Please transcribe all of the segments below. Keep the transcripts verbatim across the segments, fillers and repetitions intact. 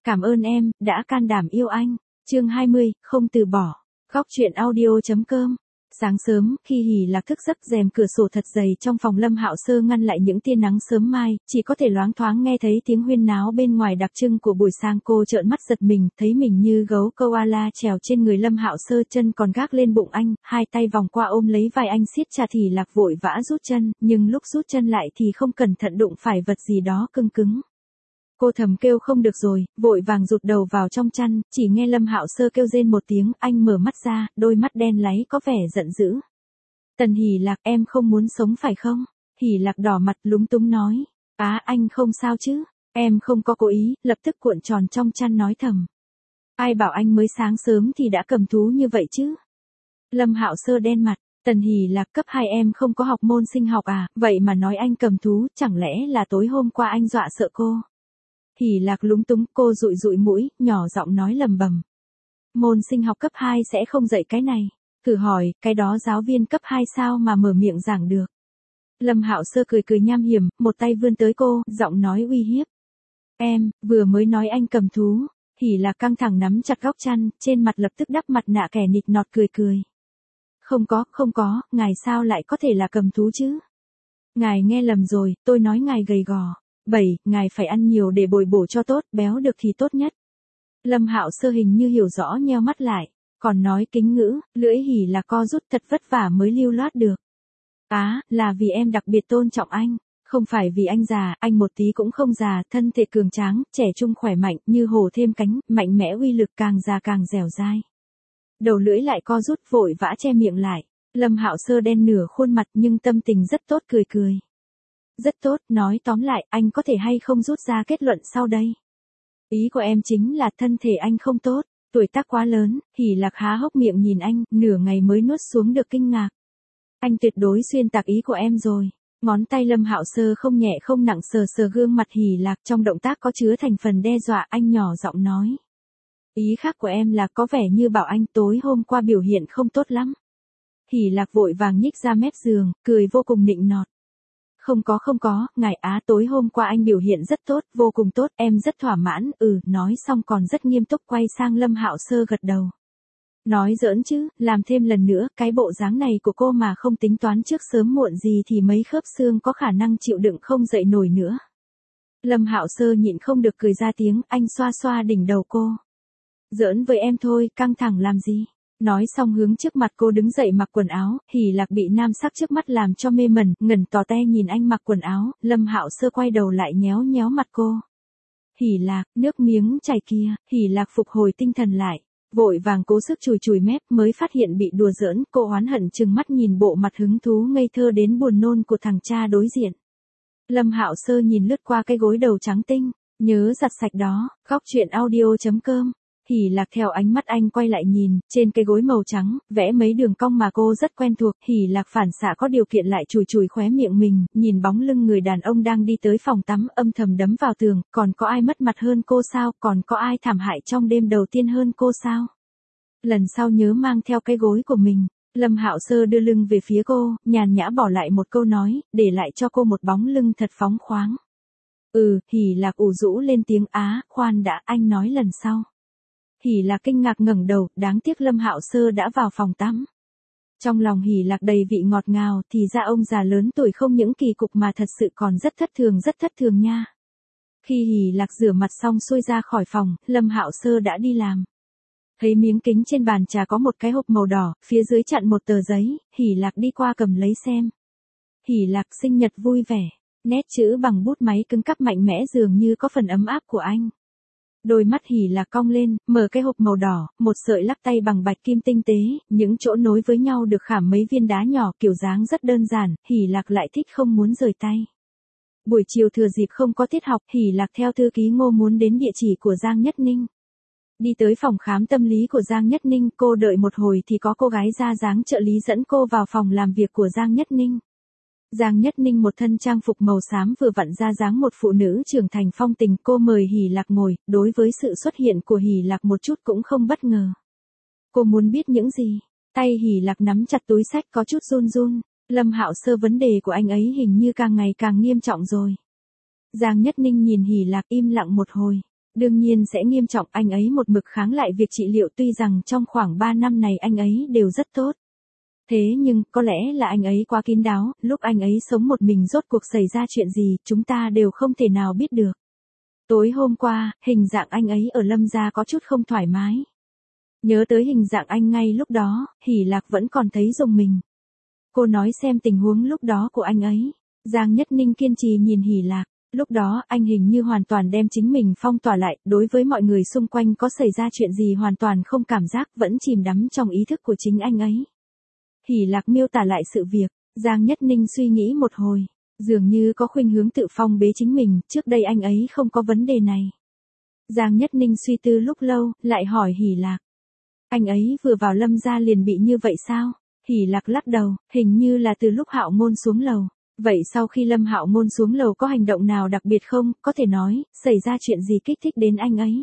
Cảm ơn em, đã can đảm yêu anh. Chương hai mươi, không từ bỏ. Góc truyện audio.com. Sáng sớm, khi Hỉ Lạc thức giấc, rèm cửa sổ thật dày trong phòng Lâm Hạo Sơ ngăn lại những tia nắng sớm mai, chỉ có thể loáng thoáng nghe thấy tiếng huyên náo bên ngoài đặc trưng của buổi sáng. Cô trợn mắt giật mình, thấy mình như gấu koala trèo trên người Lâm Hạo Sơ, chân còn gác lên bụng anh, hai tay vòng qua ôm lấy vai anh siết chặt. Hỉ Lạc vội vã rút chân, nhưng lúc rút chân lại thì không cẩn thận đụng phải vật gì đó cứng cứng. Cô thầm kêu không được rồi, vội vàng rụt đầu vào trong chăn, chỉ nghe Lâm Hạo Sơ kêu rên một tiếng, anh mở mắt ra, đôi mắt đen láy có vẻ giận dữ. Tần Hỉ Lạc, em không muốn sống phải không? Hỉ Lạc đỏ mặt lúng túng nói. Á, anh không sao chứ? Em không có cố ý, lập tức cuộn tròn trong chăn nói thầm. Ai bảo anh mới sáng sớm thì đã cầm thú như vậy chứ? Lâm Hạo Sơ đen mặt. Tần Hỉ Lạc, cấp hai em không có học môn sinh học à, vậy mà nói anh cầm thú, chẳng lẽ là tối hôm qua anh dọa sợ cô? Hỉ Lạc lúng túng, cô dụi dụi mũi, nhỏ giọng nói lầm bầm. Môn sinh học cấp hai sẽ không dạy cái này. Thử hỏi, cái đó giáo viên cấp hai sao mà mở miệng giảng được. Lâm Hạo Sơ cười cười nham hiểm, một tay vươn tới cô, giọng nói uy hiếp. Em, vừa mới nói anh cầm thú. Hỉ Lạc căng thẳng nắm chặt góc chăn, trên mặt lập tức đắp mặt nạ kẻ nịt nọt cười cười. Không có, không có, ngài sao lại có thể là cầm thú chứ? Ngài nghe lầm rồi, tôi nói ngài gầy gò. Bảy, ngài phải ăn nhiều để bồi bổ cho tốt, béo được thì tốt nhất. Lâm Hạo Sơ hình như hiểu rõ nheo mắt lại, còn nói kính ngữ, lưỡi Hỉ Lạc co rút thật vất vả mới lưu loát được. Á, là vì em đặc biệt tôn trọng anh, không phải vì anh già, anh một tí cũng không già, thân thể cường tráng, trẻ trung khỏe mạnh, như hổ thêm cánh, mạnh mẽ uy lực, càng già càng dẻo dai. Đầu lưỡi lại co rút, vội vã che miệng lại. Lâm Hạo Sơ đen nửa khuôn mặt nhưng tâm tình rất tốt, cười cười. Rất tốt, nói tóm lại, anh có thể hay không rút ra kết luận sau đây. Ý của em chính là thân thể anh không tốt, tuổi tác quá lớn. Hỉ Lạc há hốc miệng nhìn anh, nửa ngày mới nuốt xuống được kinh ngạc. Anh tuyệt đối xuyên tạc ý của em rồi. Ngón tay Lâm Hạo Sơ không nhẹ không nặng sờ sờ gương mặt Hỉ Lạc, trong động tác có chứa thành phần đe dọa. Anh nhỏ giọng nói. Ý khác của em là có vẻ như bảo anh tối hôm qua biểu hiện không tốt lắm. Hỉ Lạc vội vàng nhích ra mép giường, cười vô cùng nịnh nọt. Không có không có, ngài Á, tối hôm qua anh biểu hiện rất tốt, vô cùng tốt, em rất thỏa mãn. Ừ, nói xong còn rất nghiêm túc quay sang Lâm Hạo Sơ gật đầu. Nói giỡn chứ, làm thêm lần nữa, cái bộ dáng này của cô mà không tính toán trước sớm muộn gì thì mấy khớp xương có khả năng chịu đựng không dậy nổi nữa. Lâm Hạo Sơ nhịn không được cười ra tiếng, anh xoa xoa đỉnh đầu cô. Giỡn với em thôi, căng thẳng làm gì? Nói xong hướng trước mặt cô đứng dậy mặc quần áo. Hỉ Lạc bị nam sắc trước mắt làm cho mê mẩn, ngẩn tò te nhìn anh mặc quần áo. Lâm Hạo Sơ quay đầu lại nhéo nhéo mặt cô. Hỉ Lạc, nước miếng chảy kia. Hỉ Lạc phục hồi tinh thần lại, vội vàng cố sức chùi chùi mép, mới phát hiện bị đùa giỡn. Cô oán hận trừng mắt nhìn bộ mặt hứng thú ngây thơ đến buồn nôn của thằng cha đối diện. Lâm Hạo Sơ nhìn lướt qua cái gối đầu trắng tinh, nhớ giặt sạch đó. Góc truyện audio.com. Hỉ Lạc theo ánh mắt anh quay lại nhìn, trên cái gối màu trắng, vẽ mấy đường cong mà cô rất quen thuộc. Hỉ Lạc phản xạ có điều kiện lại chùi chùi khóe miệng mình, nhìn bóng lưng người đàn ông đang đi tới phòng tắm, âm thầm đấm vào tường. Còn có ai mất mặt hơn cô sao? Còn có ai thảm hại trong đêm đầu tiên hơn cô sao? Lần sau nhớ mang theo cái gối của mình. Lâm Hạo Sơ đưa lưng về phía cô, nhàn nhã bỏ lại một câu nói, để lại cho cô một bóng lưng thật phóng khoáng. Ừ, Hỉ Lạc ủ rũ lên tiếng. Á, khoan đã, anh nói lần sau. Hỉ Lạc kinh ngạc ngẩng đầu, đáng tiếc Lâm Hạo Sơ đã vào phòng tắm. Trong lòng Hỉ Lạc đầy vị ngọt ngào, thì ra ông già lớn tuổi không những kỳ cục mà thật sự còn rất thất thường rất thất thường nha. Khi Hỉ Lạc rửa mặt xong xuôi ra khỏi phòng, Lâm Hạo Sơ đã đi làm. Thấy miếng kính trên bàn trà có một cái hộp màu đỏ, phía dưới chặn một tờ giấy. Hỉ Lạc đi qua cầm lấy xem. Hỉ Lạc sinh nhật vui vẻ, nét chữ bằng bút máy cứng cáp mạnh mẽ dường như có phần ấm áp của anh. Đôi mắt Hỉ Lạc cong lên, mở cái hộp màu đỏ, một sợi lắc tay bằng bạch kim tinh tế, những chỗ nối với nhau được khảm mấy viên đá nhỏ, kiểu dáng rất đơn giản. Hỉ Lạc lại thích không muốn rời tay. Buổi chiều thừa dịp không có tiết học, Hỉ Lạc theo thư ký Ngô muốn đến địa chỉ của Giang Nhất Ninh. Đi tới phòng khám tâm lý của Giang Nhất Ninh, cô đợi một hồi thì có cô gái ra dáng trợ lý dẫn cô vào phòng làm việc của Giang Nhất Ninh. Giang Nhất Ninh một thân trang phục màu xám vừa vặn ra dáng một phụ nữ trưởng thành phong tình. Cô mời Hỉ Lạc ngồi, đối với sự xuất hiện của Hỉ Lạc một chút cũng không bất ngờ. Cô muốn biết những gì? Tay Hỉ Lạc nắm chặt túi xách có chút run run. Lâm Hạo Sơ, vấn đề của anh ấy hình như càng ngày càng nghiêm trọng rồi. Giang Nhất Ninh nhìn Hỉ Lạc im lặng một hồi. Đương nhiên sẽ nghiêm trọng, anh ấy một mực kháng lại việc trị liệu tuy rằng trong khoảng ba năm này anh ấy đều rất tốt. Thế nhưng, có lẽ là anh ấy quá kín đáo, lúc anh ấy sống một mình rốt cuộc xảy ra chuyện gì, chúng ta đều không thể nào biết được. Tối hôm qua, hình dạng anh ấy ở Lâm gia có chút không thoải mái. Nhớ tới hình dạng anh ngay lúc đó, Hỷ Lạc vẫn còn thấy rùng mình. Cô nói xem tình huống lúc đó của anh ấy. Giang Nhất Ninh kiên trì nhìn Hỷ Lạc. Lúc đó, anh hình như hoàn toàn đem chính mình phong tỏa lại, đối với mọi người xung quanh có xảy ra chuyện gì hoàn toàn không cảm giác, vẫn chìm đắm trong ý thức của chính anh ấy. Hỷ Lạc miêu tả lại sự việc, Giang Nhất Ninh suy nghĩ một hồi, dường như có khuynh hướng tự phong bế chính mình, trước đây anh ấy không có vấn đề này. Giang Nhất Ninh suy tư lúc lâu, lại hỏi Hỷ Lạc. Anh ấy vừa vào Lâm gia liền bị như vậy sao? Hỷ Lạc lắc đầu, hình như là từ lúc Hạo Ngôn xuống lầu. Vậy sau khi Lâm Hạo Ngôn xuống lầu có hành động nào đặc biệt không, có thể nói, xảy ra chuyện gì kích thích đến anh ấy?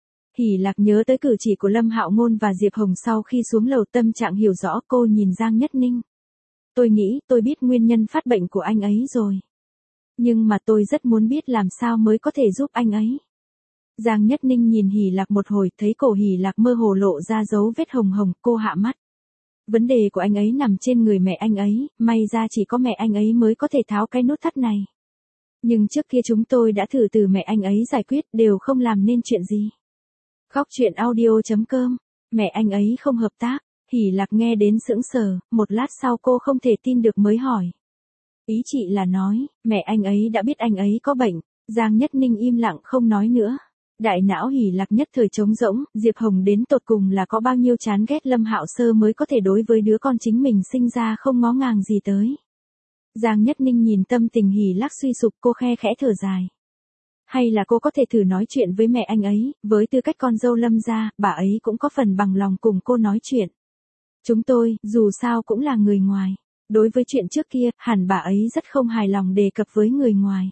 Hỷ Lạc nhớ tới cử chỉ của Lâm Hạo Ngôn và Diệp Hồng sau khi xuống lầu, tâm trạng hiểu rõ, cô nhìn Giang Nhất Ninh. Tôi nghĩ tôi biết nguyên nhân phát bệnh của anh ấy rồi. Nhưng mà tôi rất muốn biết làm sao mới có thể giúp anh ấy. Giang Nhất Ninh nhìn Hỷ Lạc một hồi, thấy cổ Hỷ Lạc mơ hồ lộ ra dấu vết hồng hồng, cô hạ mắt. Vấn đề của anh ấy nằm trên người mẹ anh ấy, may ra chỉ có mẹ anh ấy mới có thể tháo cái nút thắt này. Nhưng trước kia chúng tôi đã thử từ mẹ anh ấy giải quyết, đều không làm nên chuyện gì. Khóc chuyện audio chấm com, mẹ anh ấy không hợp tác. Hỷ Lạc nghe đến sững sờ, một lát sau cô không thể tin được mới hỏi. Ý chị là nói, mẹ anh ấy đã biết anh ấy có bệnh. Giang Nhất Ninh im lặng không nói nữa. Đại não Hỷ Lạc nhất thời trống rỗng, Diệp Hồng đến tột cùng là có bao nhiêu chán ghét Lâm Hạo Sơ mới có thể đối với đứa con chính mình sinh ra không ngó ngàng gì tới. Giang Nhất Ninh nhìn tâm tình Hỷ Lạc suy sụp, cô khe khẽ thở dài. Hay là cô có thể thử nói chuyện với mẹ anh ấy, với tư cách con dâu Lâm gia, bà ấy cũng có phần bằng lòng cùng cô nói chuyện. Chúng tôi, dù sao cũng là người ngoài. Đối với chuyện trước kia, hẳn bà ấy rất không hài lòng đề cập với người ngoài.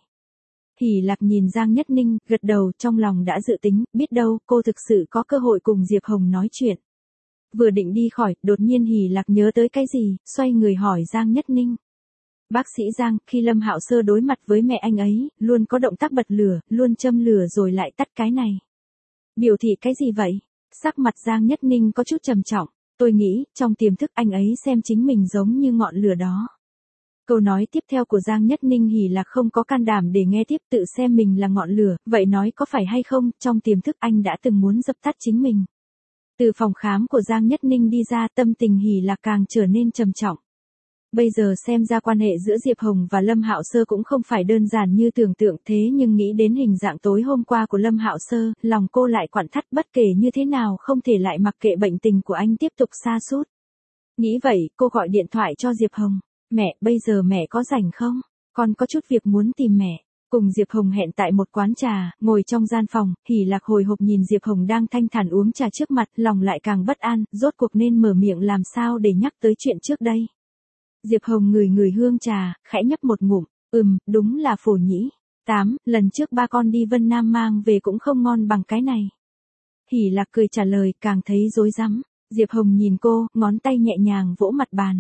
Hỷ Lạc nhìn Giang Nhất Ninh, gật đầu, trong lòng đã dự tính, biết đâu, cô thực sự có cơ hội cùng Diệp Hồng nói chuyện. Vừa định đi khỏi, đột nhiên Hỷ Lạc nhớ tới cái gì, xoay người hỏi Giang Nhất Ninh. Bác sĩ Giang, khi Lâm Hạo Sơ đối mặt với mẹ anh ấy, luôn có động tác bật lửa, luôn châm lửa rồi lại tắt cái này. Biểu thị cái gì vậy? Sắc mặt Giang Nhất Ninh có chút trầm trọng, tôi nghĩ, trong tiềm thức anh ấy xem chính mình giống như ngọn lửa đó. Câu nói tiếp theo của Giang Nhất Ninh Hỷ Lạc không có can đảm để nghe tiếp, tự xem mình là ngọn lửa, vậy nói có phải hay không, trong tiềm thức anh đã từng muốn dập tắt chính mình. Từ phòng khám của Giang Nhất Ninh đi ra, tâm tình Hỷ Lạc càng trở nên trầm trọng. Bây giờ xem ra quan hệ giữa Diệp Hồng và Lâm Hạo Sơ cũng không phải đơn giản như tưởng tượng, thế nhưng nghĩ đến hình dạng tối hôm qua của Lâm Hạo Sơ, lòng cô lại quặn thắt, bất kể như thế nào không thể lại mặc kệ bệnh tình của anh tiếp tục sa sút. Nghĩ vậy, cô gọi điện thoại cho Diệp Hồng. Mẹ, bây giờ mẹ có rảnh không? Con có chút việc muốn tìm mẹ. Cùng Diệp Hồng hẹn tại một quán trà, ngồi trong gian phòng, Hỷ Lạc hồi hộp nhìn Diệp Hồng đang thanh thản uống trà trước mặt, lòng lại càng bất an, rốt cuộc nên mở miệng làm sao để nhắc tới chuyện trước đây. Diệp Hồng ngửi ngửi hương trà, khẽ nhấp một ngụm, ừm, đúng là phổ nhĩ. Tám, lần trước ba con đi Vân Nam mang về cũng không ngon bằng cái này. Hỷ Lạc cười trả lời, càng thấy rối rắm. Diệp Hồng nhìn cô, ngón tay nhẹ nhàng vỗ mặt bàn.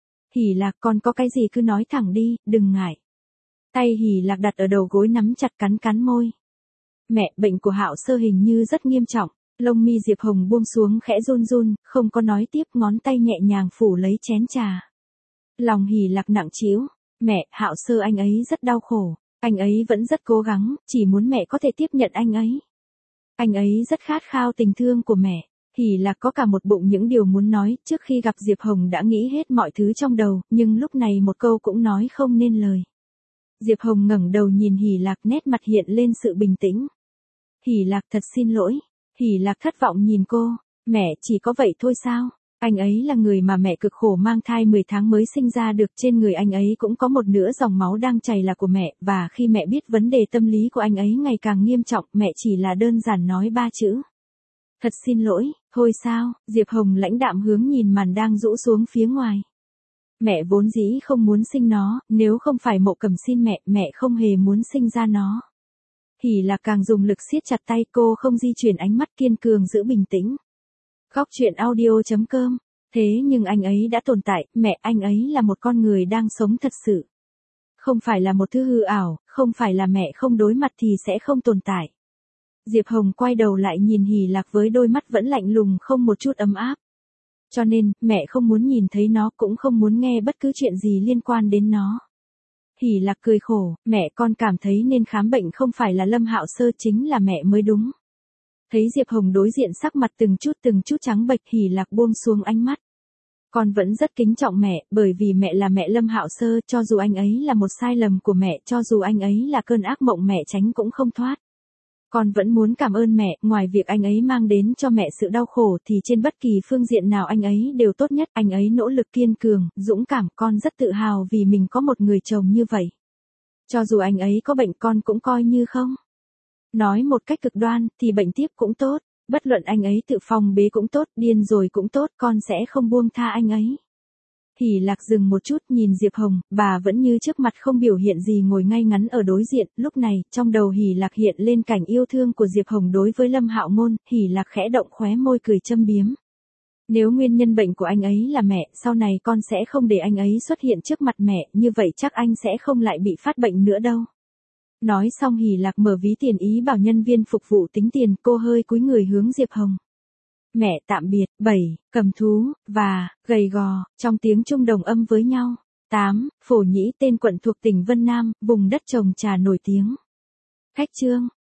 Hỷ Lạc, con có cái gì cứ nói thẳng đi, đừng ngại. Tay Hỷ Lạc đặt ở đầu gối nắm chặt, cắn cắn môi. Mẹ, bệnh của Hạo Sơ hình như rất nghiêm trọng. Lông mi Diệp Hồng buông xuống khẽ run run, không có nói tiếp, ngón tay nhẹ nhàng phủ lấy chén trà. Lòng Hỷ Lạc nặng trĩu. Mẹ, Hạo Sơ anh ấy rất đau khổ. Anh ấy vẫn rất cố gắng, chỉ muốn mẹ có thể tiếp nhận anh ấy. Anh ấy rất khát khao tình thương của mẹ. Hỷ Lạc có cả một bụng những điều muốn nói, trước khi gặp Diệp Hồng đã nghĩ hết mọi thứ trong đầu, nhưng lúc này một câu cũng nói không nên lời. Diệp Hồng ngẩng đầu nhìn Hỷ Lạc, nét mặt hiện lên sự bình tĩnh. Hỷ Lạc, thật xin lỗi. Hỷ Lạc thất vọng nhìn cô. Mẹ, chỉ có vậy thôi sao? Anh ấy là người mà mẹ cực khổ mang thai mười tháng mới sinh ra được, trên người anh ấy cũng có một nửa dòng máu đang chảy là của mẹ, và khi mẹ biết vấn đề tâm lý của anh ấy ngày càng nghiêm trọng, mẹ chỉ là đơn giản nói ba chữ. Thật xin lỗi, thôi sao? Diệp Hồng lãnh đạm hướng nhìn màn đang rũ xuống phía ngoài. Mẹ vốn dĩ không muốn sinh nó, nếu không phải Mộ Cẩm xin mẹ, mẹ không hề muốn sinh ra nó. Hỷ Lạc càng dùng lực siết chặt tay, cô không di chuyển ánh mắt, kiên cường giữ bình tĩnh. Khóc chuyện audio chấm com. Thế nhưng anh ấy đã tồn tại, mẹ, anh ấy là một con người đang sống thật sự. Không phải là một thứ hư ảo, không phải là mẹ không đối mặt thì sẽ không tồn tại. Diệp Hồng quay đầu lại nhìn Hỷ Lạc với đôi mắt vẫn lạnh lùng không một chút ấm áp. Cho nên, mẹ không muốn nhìn thấy nó cũng không muốn nghe bất cứ chuyện gì liên quan đến nó. Hỷ Lạc cười khổ, mẹ con cảm thấy nên khám bệnh không phải là Lâm Hạo Sơ chính là mẹ mới đúng. Thấy Diệp Hồng đối diện sắc mặt từng chút từng chút trắng bệch, Hỷ Lạc buông xuống ánh mắt. Con vẫn rất kính trọng mẹ, bởi vì mẹ là mẹ Lâm Hạo Sơ, cho dù anh ấy là một sai lầm của mẹ, cho dù anh ấy là cơn ác mộng mẹ tránh cũng không thoát. Con vẫn muốn cảm ơn mẹ, ngoài việc anh ấy mang đến cho mẹ sự đau khổ thì trên bất kỳ phương diện nào anh ấy đều tốt nhất, anh ấy nỗ lực kiên cường, dũng cảm, con rất tự hào vì mình có một người chồng như vậy. Cho dù anh ấy có bệnh con cũng coi như không. Nói một cách cực đoan thì bệnh tiếp cũng tốt, bất luận anh ấy tự phòng bế cũng tốt, điên rồi cũng tốt, con sẽ không buông tha anh ấy. Hỷ Lạc dừng một chút nhìn Diệp Hồng, bà vẫn như trước mặt không biểu hiện gì ngồi ngay ngắn ở đối diện, lúc này, trong đầu Hỷ Lạc hiện lên cảnh yêu thương của Diệp Hồng đối với Lâm Hạo Ngôn, Hỷ Lạc khẽ động khóe môi cười châm biếm. Nếu nguyên nhân bệnh của anh ấy là mẹ, sau này con sẽ không để anh ấy xuất hiện trước mặt mẹ, như vậy chắc anh sẽ không lại bị phát bệnh nữa đâu. Nói xong Hỷ Lạc mở ví tiền ý bảo nhân viên phục vụ tính tiền, cô hơi cúi người hướng Diệp Hồng. Mẹ tạm biệt, bảy, cầm thú, và, gầy gò, trong tiếng Trung đồng âm với nhau. tám, Phổ Nhĩ tên quận thuộc tỉnh Vân Nam, vùng đất trồng trà nổi tiếng. Khách chương.